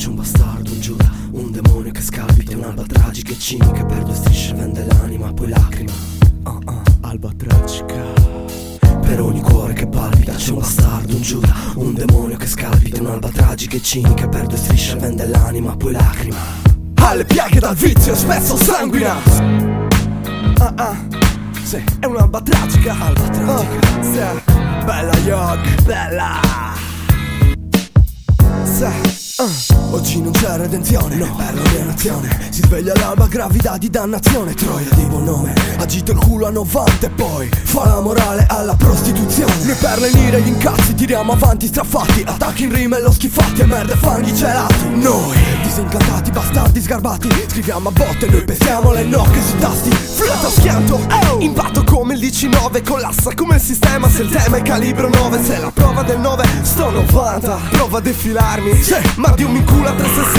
c'è un bastardo, un Giuda, un demonio che scalpita, un'alba tragica e cinica, perde strisce, vende l'anima, poi lacrima. Alba tragica. Per ogni cuore che palpita c'è un bastardo, un Giuda, un demonio che scalpita, un'alba tragica e cinica, perde strisce, vende l'anima, poi lacrima. Alle piaghe dal vizio e spesso sanguina. Sì, è un'alba tragica, alba tragica. Sì. Bella York, bella. Sì. Oggi non c'è redenzione, no, per la mia nazione. Si sveglia all'alba, gravità di dannazione. Troia di buon nome, agita il culo a 90 e poi fa la morale alla prostituzione. Noi per lenire gli incazzi tiriamo avanti strafatti, attacchi in rima e lo schifatti e merda e fanghi celati. Noi, disincantati, bastardi sgarbati, scriviamo a botte, noi pestiamo le nocche sui tasti. Flotto schianto, impatto come il 19, collassa come il sistema se il tema è calibro 9. Se la prova del 9 sto 90, prova a defilarmi, sì, ma Dio mi incula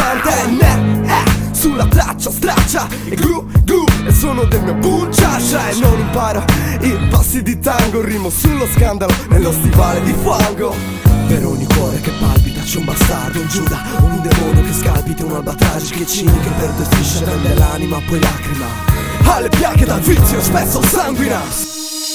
360. Sulla traccia straccia e glu e sono del mio bucciaccia. E non imparo i passi di tango, rimo sullo scandalo nello stivale di fango. Per ogni cuore che palpita c'è un bastardo, un Giuda, un demonio che scalpita, un'alba tragica e cinica, perde strisce, rende l'anima, poi lacrima. Alle piaghe dal vizio spesso sanguina.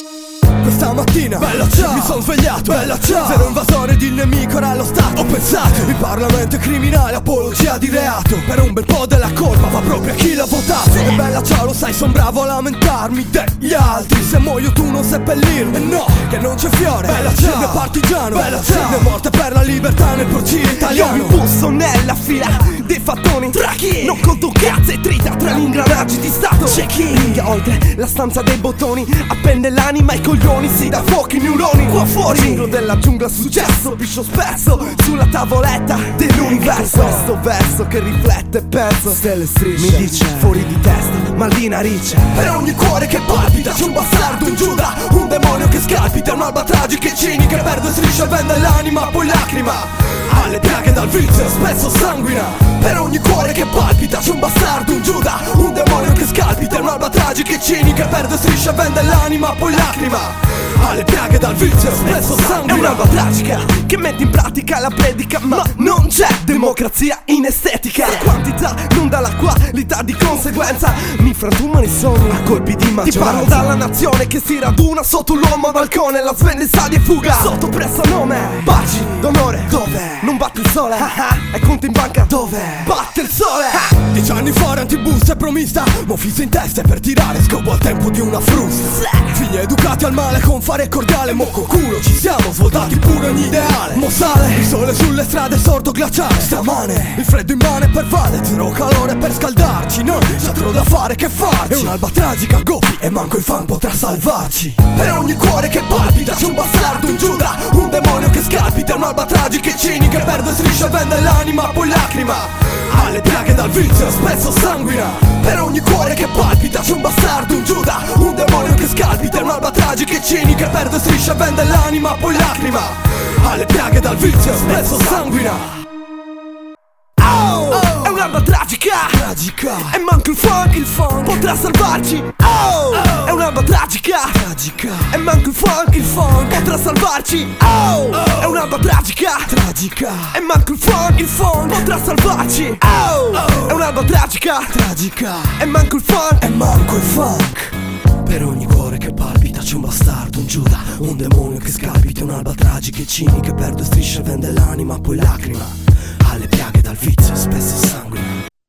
Questa mattina, bella ciao, mi son svegliato, bella ciao. Zero invasore di nemico era lo Stato. Ho pensato, il Parlamento è criminale, apologia di reato. Per un bel po' della colpa va proprio a chi l'ha votato, sì. E bella ciao, lo sai, son bravo a lamentarmi degli altri. Se muoio tu non seppellirmi, e no, che non c'è fiore, bella ciao, né partigiano, bella ciao, né morte per la libertà nel porcino italiano. Io mi busso nella fila dei fattoni, tra chi? Non conto cazzo e trita tra gli ingranaggi di Stato. C'è chi ringa oltre la stanza dei bottoni, appende l'anima ai coglioni, si da fuochi neuroni. Qua fuori ciclo della giungla successo, piscio spesso sulla tavoletta dell'universo. Questo verso che riflette e penso, stelle strisce, mi dice fuori di testa, mal di narice. Per ogni cuore che palpita c'è un bastardo, un Giuda, un demonio che scalpita, un'alba tragica e cinica, perde strisce e vende l'anima, poi lacrima. Alle piaghe dal vizio spesso sanguina. Per ogni cuore che palpita c'è un bastardo, un Giuda, un demonio che scalpita, un'alba tragica e cinica, perde strisce e vende l'anima, poi lacrima. Alle piaghe dal vizio spesso sanguina. È un'alba tragica che mette in pratica la predica, ma non c'è democrazia in estetica. La quantità non dà la qualità, di conseguenza mi frantumano i sogni a colpi di maggioranza. Ti parlo dalla nazione che si raduna sotto l'uomo al balcone, la svende sali e fuga sotto nome. Baci d'onore, dove? Non batte il sole, e conti in banca, dove? Batte il sole. 10 anni fuori antibus e promista, mo fisso in testa per tirare scopo al tempo di una frusta. Figli educati al male con fare cordiale, mo col culo ci siamo svoltati pure ogni ideale. Mo sale il sole sulle strade sordo glaciale, stamane il freddo immane pervade, zero calore per scaldarci, non c'è altro da fare che farci. È un'alba tragica goppi e manco il fan potrà salvarci. Per ogni cuore che palpita c'è un bastardo, un Giuda, un demonio che scalpita, un'alba tragica e cinica, perde strisce e vende l'anima, poi lacrima. Alle piaghe dal vizio spesso sanguina. Per ogni cuore che palpita c'è un bastardo, un Giuda, un demonio che scalpita, un'alba tragica e cinica, perde strisce e vende l'anima, poi lacrima. Alle piaghe dal vizio spesso sanguina. È un'alba tragica, e manco il funk potrà salvarci. È un'alba tragica, e manco il funk potrà salvarci. È un'alba tragica, e manco il funk potrà salvarci. È un'alba tragica, e manco il funk. Per ogni cuore che palpita c'è un bastardo, un Giuda, un demonio che scalpita, un'alba tragica e cinica, perde strisce e vende l'anima, poi lacrima. Alle piaghe dal vizio spesso